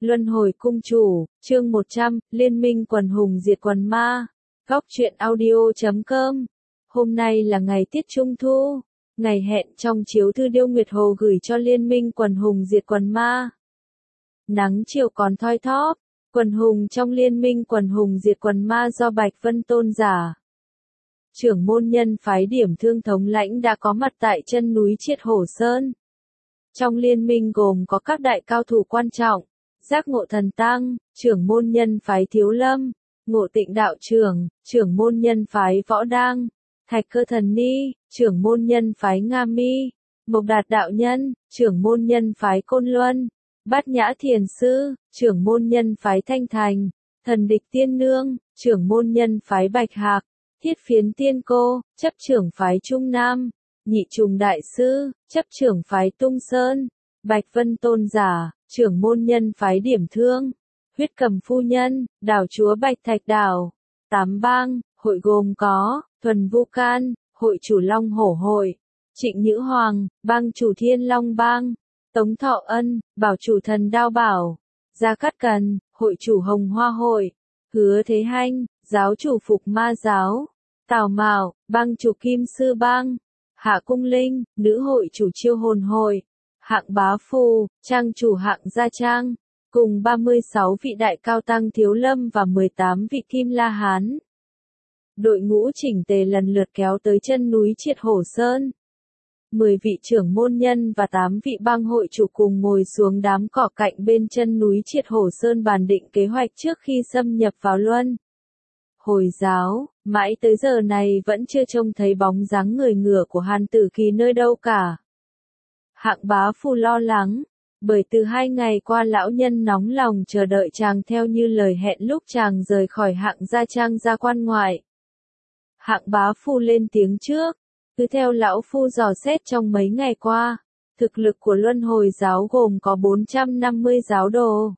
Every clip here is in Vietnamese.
Luân hồi cung chủ, chương 100, Liên minh quần hùng diệt quần ma. Góc truyện audio.com. Hôm nay là ngày tiết trung thu, ngày hẹn trong chiếu thư Điêu Nguyệt Hồ gửi cho Liên minh quần hùng diệt quần ma. Nắng chiều còn thoi thóp, quần hùng trong Liên minh quần hùng diệt quần ma do Bạch Vân tôn giả. Trưởng môn nhân phái Điểm Thương thống lãnh đã có mặt tại chân núi Triệt Hổ Sơn. Trong liên minh gồm có các đại cao thủ quan trọng, Giác Ngộ Thần Tăng, trưởng môn nhân phái Thiếu Lâm, Ngộ Tịnh đạo trưởng, trưởng môn nhân phái Võ Đang, Thạch Cơ Thần Ni, trưởng môn nhân phái Nga Mi, Mộc Đạt đạo nhân, trưởng môn nhân phái Côn Luân, Bát Nhã Thiền sư, trưởng môn nhân phái Thanh Thành, Thần Địch Tiên Nương, trưởng môn nhân phái Bạch Hạc, Thiết Phiến Tiên Cô, chấp trưởng phái Trung Nam, Nhị Trùng đại sư, chấp trưởng phái Tung Sơn, Bạch Vân tôn giả, trưởng môn nhân phái Điểm Thương, Huyết Cầm phu nhân, đảo chúa Bạch Thạch đảo. Tám bang, hội gồm có Thuần Vu Can, hội chủ Long Hổ hội, Trịnh Nhữ Hoàng, bang chủ Thiên Long bang, Tống Thọ Ân, bảo chủ Thần Đao Bảo, Gia Cát Cần, hội chủ Hồng Hoa hội, Hứa Thế Hanh, giáo chủ Phục Ma giáo, Tào Mạo, bang chủ Kim Sư bang, Hạ Cung Linh, nữ hội chủ Chiêu Hồn hội, Hạng Bá Phù, trang chủ Hạng Gia Trang, cùng 36 vị đại cao tăng Thiếu Lâm và 18 vị Kim La Hán. Đội ngũ chỉnh tề lần lượt kéo tới chân núi Triệt Hổ Sơn. 10 vị trưởng môn nhân và 8 vị bang hội chủ cùng ngồi xuống đám cỏ cạnh bên chân núi Triệt Hổ Sơn bàn định kế hoạch trước khi xâm nhập vào Luân Hồi giáo. Mãi tới giờ này vẫn chưa trông thấy bóng dáng người ngựa của Hàn Tử Kỳ nơi đâu cả. Hạng Bá Phù lo lắng, bởi từ 2 ngày qua lão nhân nóng lòng chờ đợi chàng theo như lời hẹn lúc chàng rời khỏi Hạng Gia Trang ra quan ngoại. Hạng Bá Phù lên tiếng trước, cứ theo lão phu dò xét trong mấy ngày qua, thực lực của Luân Hồi giáo gồm có 450 giáo đồ,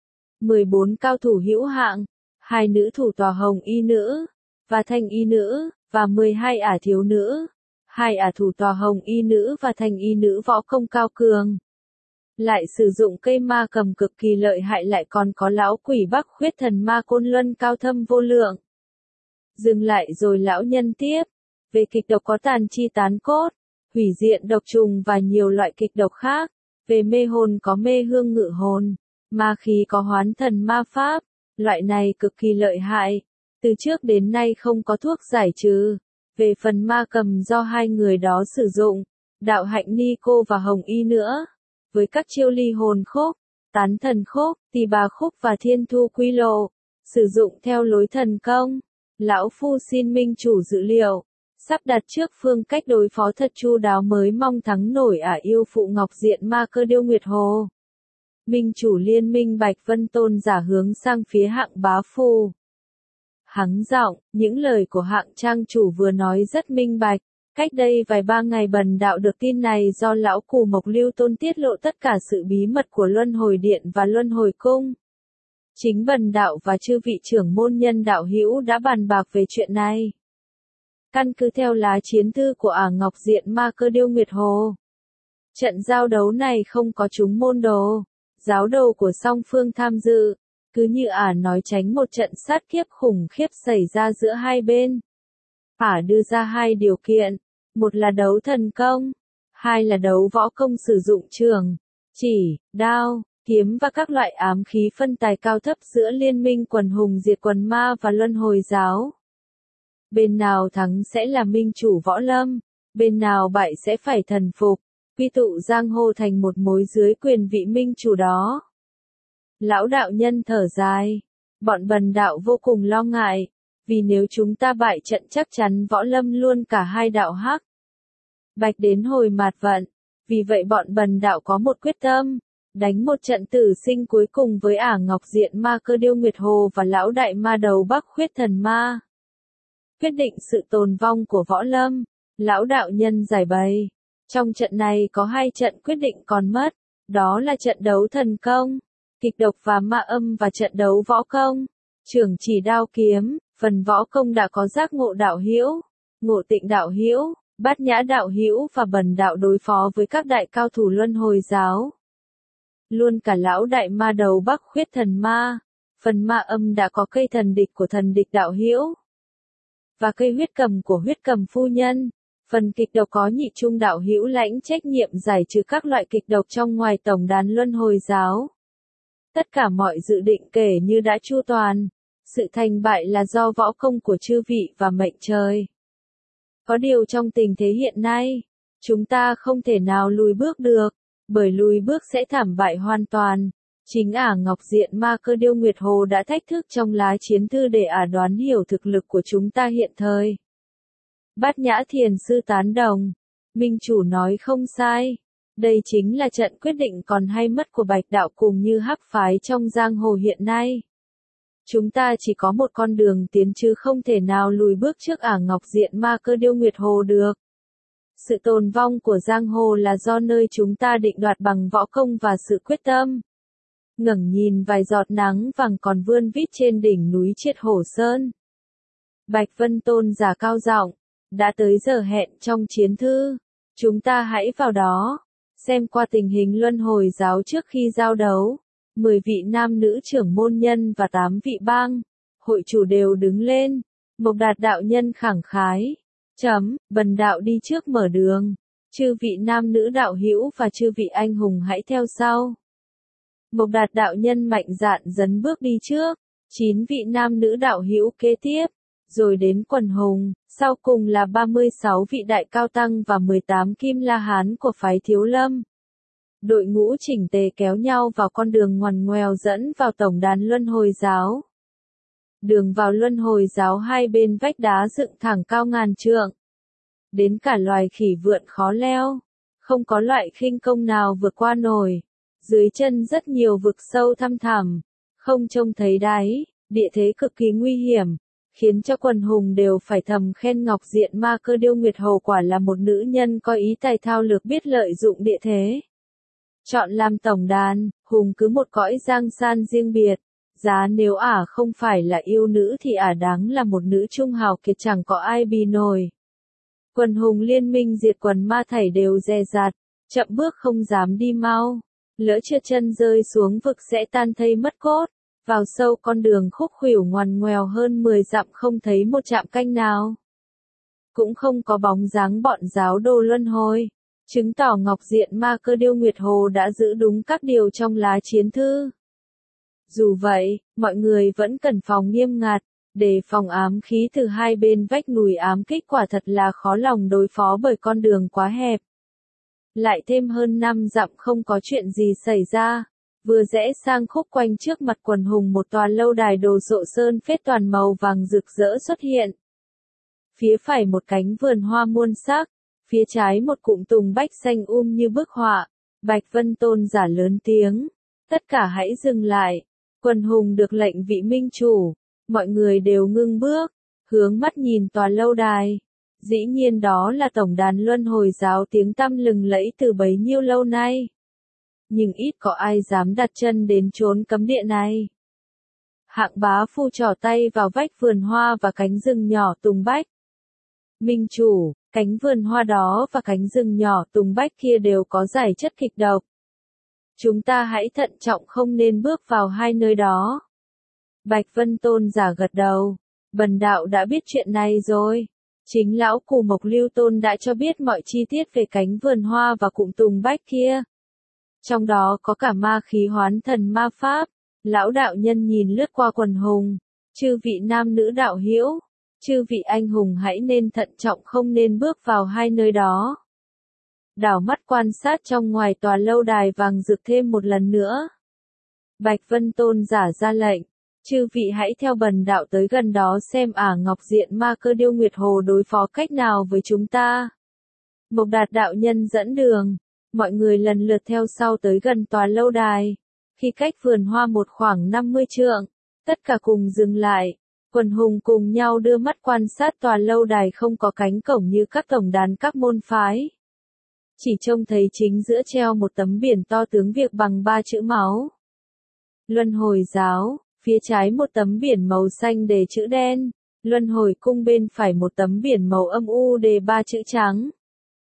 14 cao thủ hữu hạng, 2 nữ thủ tòa hồng y nữ và thanh y nữ, và 12 ả thiếu nữ, 2 ả thủ tòa hồng y nữ và thanh y nữ võ công cao cường. Lại sử dụng cây ma cầm cực kỳ lợi hại, lại còn có lão quỷ Bắc Khuyết thần ma Côn Luân cao thâm vô lượng. Dừng lại rồi lão nhân tiếp, về kịch độc có tàn chi tán cốt, hủy diện độc trùng và nhiều loại kịch độc khác, về mê hồn có mê hương ngự hồn, ma khí có hoán thần ma pháp, loại này cực kỳ lợi hại. Từ trước đến nay không có thuốc giải trừ. Về phần ma cầm do 2 người đó sử dụng, Đạo Hạnh Ni Cô và Hồng Y nữa, với các chiêu ly hồn khúc, tán thần khúc, tỳ bà khúc và thiên thu quy lộ, sử dụng theo lối thần công. Lão phu xin minh chủ dữ liệu, sắp đặt trước phương cách đối phó thật chu đáo mới mong thắng nổi ả yêu phụ Ngọc Diện ma cơ Điêu Nguyệt Hồ. Minh chủ liên minh Bạch Vân tôn giả hướng sang phía Hạng Bá Phù. Hắng giọng, những lời của Hạng trang chủ vừa nói rất minh bạch. Cách đây vài 3 ngày Bần đạo được tin này do lão Cù Mộc Lưu Tôn tiết lộ tất cả sự bí mật của Luân Hồi Điện và Luân Hồi Cung. Chính Bần đạo và chư vị trưởng môn nhân đạo hữu đã bàn bạc về chuyện này. Căn cứ theo lá chiến thư của ả Ngọc Diện ma cơ Điêu Nguyệt Hồ, trận giao đấu này không có chúng môn đồ, giáo đồ của song phương tham dự. Cứ như ả nói, tránh một trận sát kiếp khủng khiếp xảy ra giữa hai bên. Ả đưa ra 2 điều kiện, một là đấu thần công, 2 là đấu võ công sử dụng trường, chỉ, đao, kiếm và các loại ám khí phân tài cao thấp giữa liên minh quần hùng diệt quần ma và Luân Hồi giáo. Bên nào thắng sẽ là minh chủ võ lâm, bên nào bại sẽ phải thần phục, quy tụ giang hồ thành một mối dưới quyền vị minh chủ đó. Lão đạo nhân thở dài, bọn Bần đạo vô cùng lo ngại, vì nếu chúng ta bại trận chắc chắn võ lâm luôn cả 2 đạo hắc bạch đến hồi mạt vận, vì vậy bọn Bần đạo có một quyết tâm, đánh một trận tử sinh cuối cùng với ả Ngọc Diện ma cơ Điêu Nguyệt Hồ và lão đại ma đầu Bắc Khuyết thần ma. Quyết định sự tồn vong của võ lâm, lão đạo nhân giải bày. Trong trận này có 2 trận quyết định còn mất, đó là trận đấu thần công, kịch độc và ma âm, và trận đấu võ công, trưởng chỉ đao kiếm. Phần võ công đã có Giác Ngộ đạo hữu, Ngộ Tịnh đạo hữu, Bát Nhã đạo hữu và Bần đạo đối phó với các đại cao thủ Luân Hồi giáo. luôn cả lão đại ma đầu Bắc Khuyết thần ma. Phần ma âm đã có cây thần địch của thần địch đạo hữu và cây huyết cầm của huyết cầm phu nhân. Phần kịch độc có nhị trung đạo hữu lãnh trách nhiệm giải trừ các loại kịch độc trong ngoài tổng đàn luân hồi giáo. Tất cả mọi dự định kể như đã chu toàn. Sự thành bại là do võ công của chư vị và mệnh trời. Có điều trong tình thế hiện nay, chúng ta không thể nào lùi bước được, bởi lùi bước sẽ thảm bại hoàn toàn. Chính Ngọc Diện Ma Cơ Điêu Nguyệt Hồ đã thách thức trong lá chiến thư để đoán hiểu thực lực của chúng ta hiện thời. Bát Nhã Thiền Sư tán đồng. Minh chủ nói không sai. Đây chính là trận quyết định còn hay mất của Bạch Đạo cùng như Hắc phái trong giang hồ hiện nay. Chúng ta chỉ có một con đường tiến chứ không thể nào lùi bước trước Ngọc Diện Ma Cơ Điêu Nguyệt Hồ được. Sự tồn vong của giang hồ là do nơi chúng ta định đoạt bằng võ công và sự quyết tâm. Ngẩng nhìn vài giọt nắng vàng còn vươn vít trên đỉnh núi Triệt Hổ Sơn. Bạch Vân Tôn giả cao giọng, đã tới giờ hẹn trong chiến thư. Chúng ta hãy vào đó, xem qua tình hình luân hồi giáo trước khi giao đấu. 10 vị nam nữ trưởng môn nhân và 8 vị bang, hội chủ đều đứng lên. Mộc Đạt đạo nhân khẳng khái. Bần đạo đi trước mở đường. Chư vị nam nữ đạo hữu và chư vị anh hùng hãy theo sau. Mộc Đạt đạo nhân mạnh dạn dấn bước đi trước. 9 vị nam nữ đạo hữu kế tiếp. Rồi đến quần hùng, sau cùng là 36 vị đại cao tăng và 18 kim la hán của phái Thiếu Lâm. Đội ngũ chỉnh tề kéo nhau vào con đường ngoằn ngoèo dẫn vào tổng đàn luân hồi giáo. Đường vào luân hồi giáo hai bên vách đá dựng thẳng cao ngàn trượng. Đến cả loài khỉ vượn khó leo, không có loại khinh công nào vượt qua nổi. Dưới chân rất nhiều vực sâu thăm thẳm, không trông thấy đáy, địa thế cực kỳ nguy hiểm, khiến cho quần hùng đều phải thầm khen Ngọc Diện Ma Cơ Điêu Nguyệt Hồ quả là một nữ nhân có ý tài thao lược biết lợi dụng địa thế. Chọn làm tổng đàn, hùng cứ một cõi giang san riêng biệt. Giá nếu không phải là yêu nữ thì đáng là một nữ trung hào kiệt chẳng có ai bì nổi. Quần hùng liên minh diệt quần ma thảy đều dè dặt, chậm bước không dám đi mau. Lỡ trượt chân rơi xuống vực sẽ tan thây mất cốt. Vào sâu con đường khúc khuỷu ngoằn ngoèo hơn 10 dặm không thấy một trạm canh nào. Cũng không có bóng dáng bọn giáo đồ luân hồi. Chứng tỏ Ngọc Diện Ma Cơ Điêu Nguyệt Hồ đã giữ đúng các điều trong lá chiến thư. Dù vậy, mọi người vẫn cần phòng nghiêm ngặt, để phòng ám khí từ hai bên vách núi ám kích quả thật là khó lòng đối phó bởi con đường quá hẹp. Lại thêm hơn 5 dặm không có chuyện gì xảy ra, vừa rẽ sang khúc quanh trước mặt quần hùng một tòa lâu đài đồ sộ sơn phết toàn màu vàng rực rỡ xuất hiện. Phía phải một cánh vườn hoa muôn sắc, phía trái một cụm tùng bách xanh như bức họa. Bạch Vân Tôn giả lớn tiếng, tất cả hãy dừng lại. Quần hùng được lệnh vị minh chủ, mọi người đều ngưng bước, hướng mắt nhìn tòa lâu đài. Dĩ nhiên đó là tổng đàn luân hồi giáo tiếng tăm lừng lẫy từ bấy nhiêu lâu nay. Nhưng ít có ai dám đặt chân đến chốn cấm địa này. Hạng bá phu trỏ tay vào vách vườn hoa và cánh rừng nhỏ tùng bách. Minh chủ, cánh vườn hoa đó và cánh rừng nhỏ tùng bách kia đều có giải chất kịch độc. Chúng ta hãy thận trọng không nên bước vào hai nơi đó. Bạch Vân Tôn giả gật đầu. Bần đạo đã biết chuyện này rồi. Chính lão Cù Mộc Lưu Tôn đã cho biết mọi chi tiết về cánh vườn hoa và cụm tùng bách kia. Trong đó có cả ma khí hoán thần ma pháp. Lão đạo nhân nhìn lướt qua quần hùng. Chư vị nam nữ đạo hữu, chư vị anh hùng hãy nên thận trọng không nên bước vào hai nơi đó. Đảo mắt quan sát trong ngoài tòa lâu đài vàng rực thêm một lần nữa. Bạch Vân Tôn giả ra lệnh, chư vị hãy theo bần đạo tới gần đó xem Ngọc Diện Ma Cơ Điêu Nguyệt Hồ đối phó cách nào với chúng ta. Mộc Đạt đạo nhân dẫn đường, mọi người lần lượt theo sau tới gần tòa lâu đài. Khi cách vườn hoa một khoảng 50 trượng, tất cả cùng dừng lại. Quần hùng cùng nhau đưa mắt quan sát tòa lâu đài không có cánh cổng như các tổng đàn các môn phái. Chỉ trông thấy chính giữa treo một tấm biển to tướng Việc bằng 3 chữ máu. Luân hồi giáo, phía trái một tấm biển màu xanh đề chữ đen. Luân hồi cung bên phải một tấm biển màu đề 3 chữ trắng.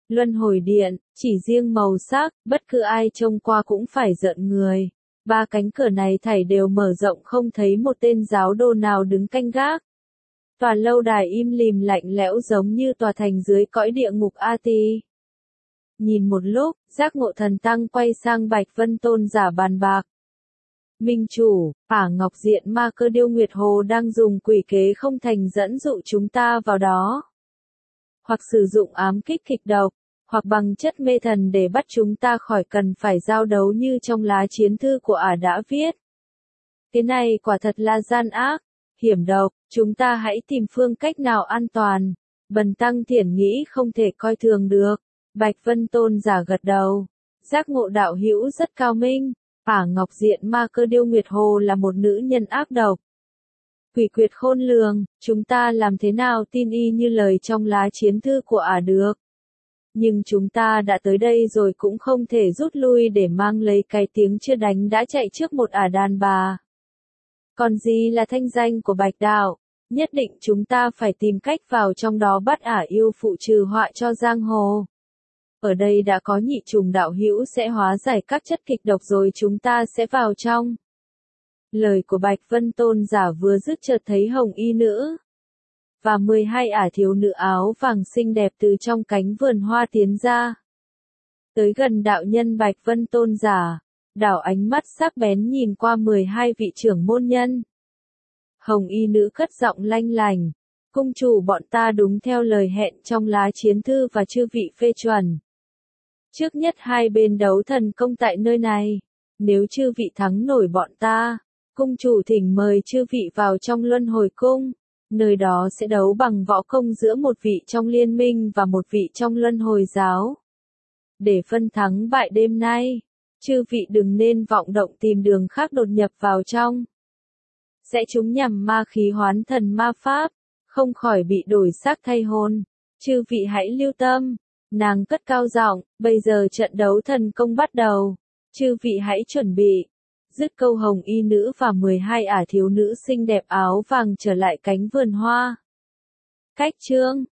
Luân hồi điện, chỉ riêng màu sắc, bất cứ ai trông qua cũng phải rợn người. Ba cánh cửa này thảy đều mở rộng, không thấy một tên giáo đồ nào đứng canh gác. Tòa lâu đài im lìm lạnh lẽo giống như tòa thành dưới cõi địa ngục A Tỳ. Nhìn một lúc, giác ngộ thần tăng quay sang Bạch Vân Tôn giả bàn bạc. Minh chủ, Ả Ngọc Diện Ma Cơ Điêu Nguyệt Hồ đang dùng quỷ kế không thành dẫn dụ chúng ta vào đó. Hoặc sử dụng ám kích kịch độc, hoặc bằng chất mê thần để bắt chúng ta khỏi cần phải giao đấu như trong lá chiến thư của Ả đã viết. Cái này quả thật là gian ác, hiểm độc, chúng ta hãy tìm phương cách nào an toàn. Bần tăng thiển nghĩ không thể coi thường được. Bạch Vân Tôn giả gật đầu. Giác ngộ đạo hữu rất cao minh. Ả Ngọc Diện Ma Cơ Điêu Nguyệt Hồ là một nữ nhân ác độc. Quỷ quyệt khôn lường, chúng ta làm thế nào tin y như lời trong lá chiến thư của Ả được. Nhưng chúng ta đã tới đây rồi cũng không thể rút lui để mang lấy cái tiếng chưa đánh đã chạy trước một Ả đàn bà. Còn gì là thanh danh của Bạch Đạo, nhất định chúng ta phải tìm cách vào trong đó bắt Ả yêu phụ trừ họa cho giang hồ. Ở đây đã có nhị trùng đạo hữu sẽ hóa giải các chất kịch độc rồi chúng ta sẽ vào trong. Lời của Bạch Vân Tôn giả vừa dứt chợt thấy hồng y nữ và 12 Ả thiếu nữ áo vàng xinh đẹp từ trong cánh vườn hoa tiến ra. Tới gần đạo nhân Bạch Vân Tôn giả, đảo ánh mắt sắc bén nhìn qua 12 vị trưởng môn nhân. Hồng y nữ cất giọng lanh lành, cung chủ bọn ta đúng theo lời hẹn trong lá chiến thư và chư vị phê chuẩn. Trước nhất hai bên đấu thần công tại nơi này, nếu chư vị thắng nổi bọn ta, cung chủ thỉnh mời chư vị vào trong luân hồi cung, nơi đó sẽ đấu bằng võ công giữa một vị trong liên minh và một vị trong luân hồi giáo. Để phân thắng bại đêm nay, chư vị đừng nên vọng động tìm đường khác đột nhập vào trong. Sẽ chúng nhằm ma khí hoán thần ma pháp, không khỏi bị đổi xác thay hồn. Chư vị hãy lưu tâm. Nàng cất cao giọng, bây giờ trận đấu thần công bắt đầu. Chư vị hãy chuẩn bị. Dứt câu hồng y nữ và 12 Ả thiếu nữ xinh đẹp áo vàng trở lại cánh vườn hoa. Cách chương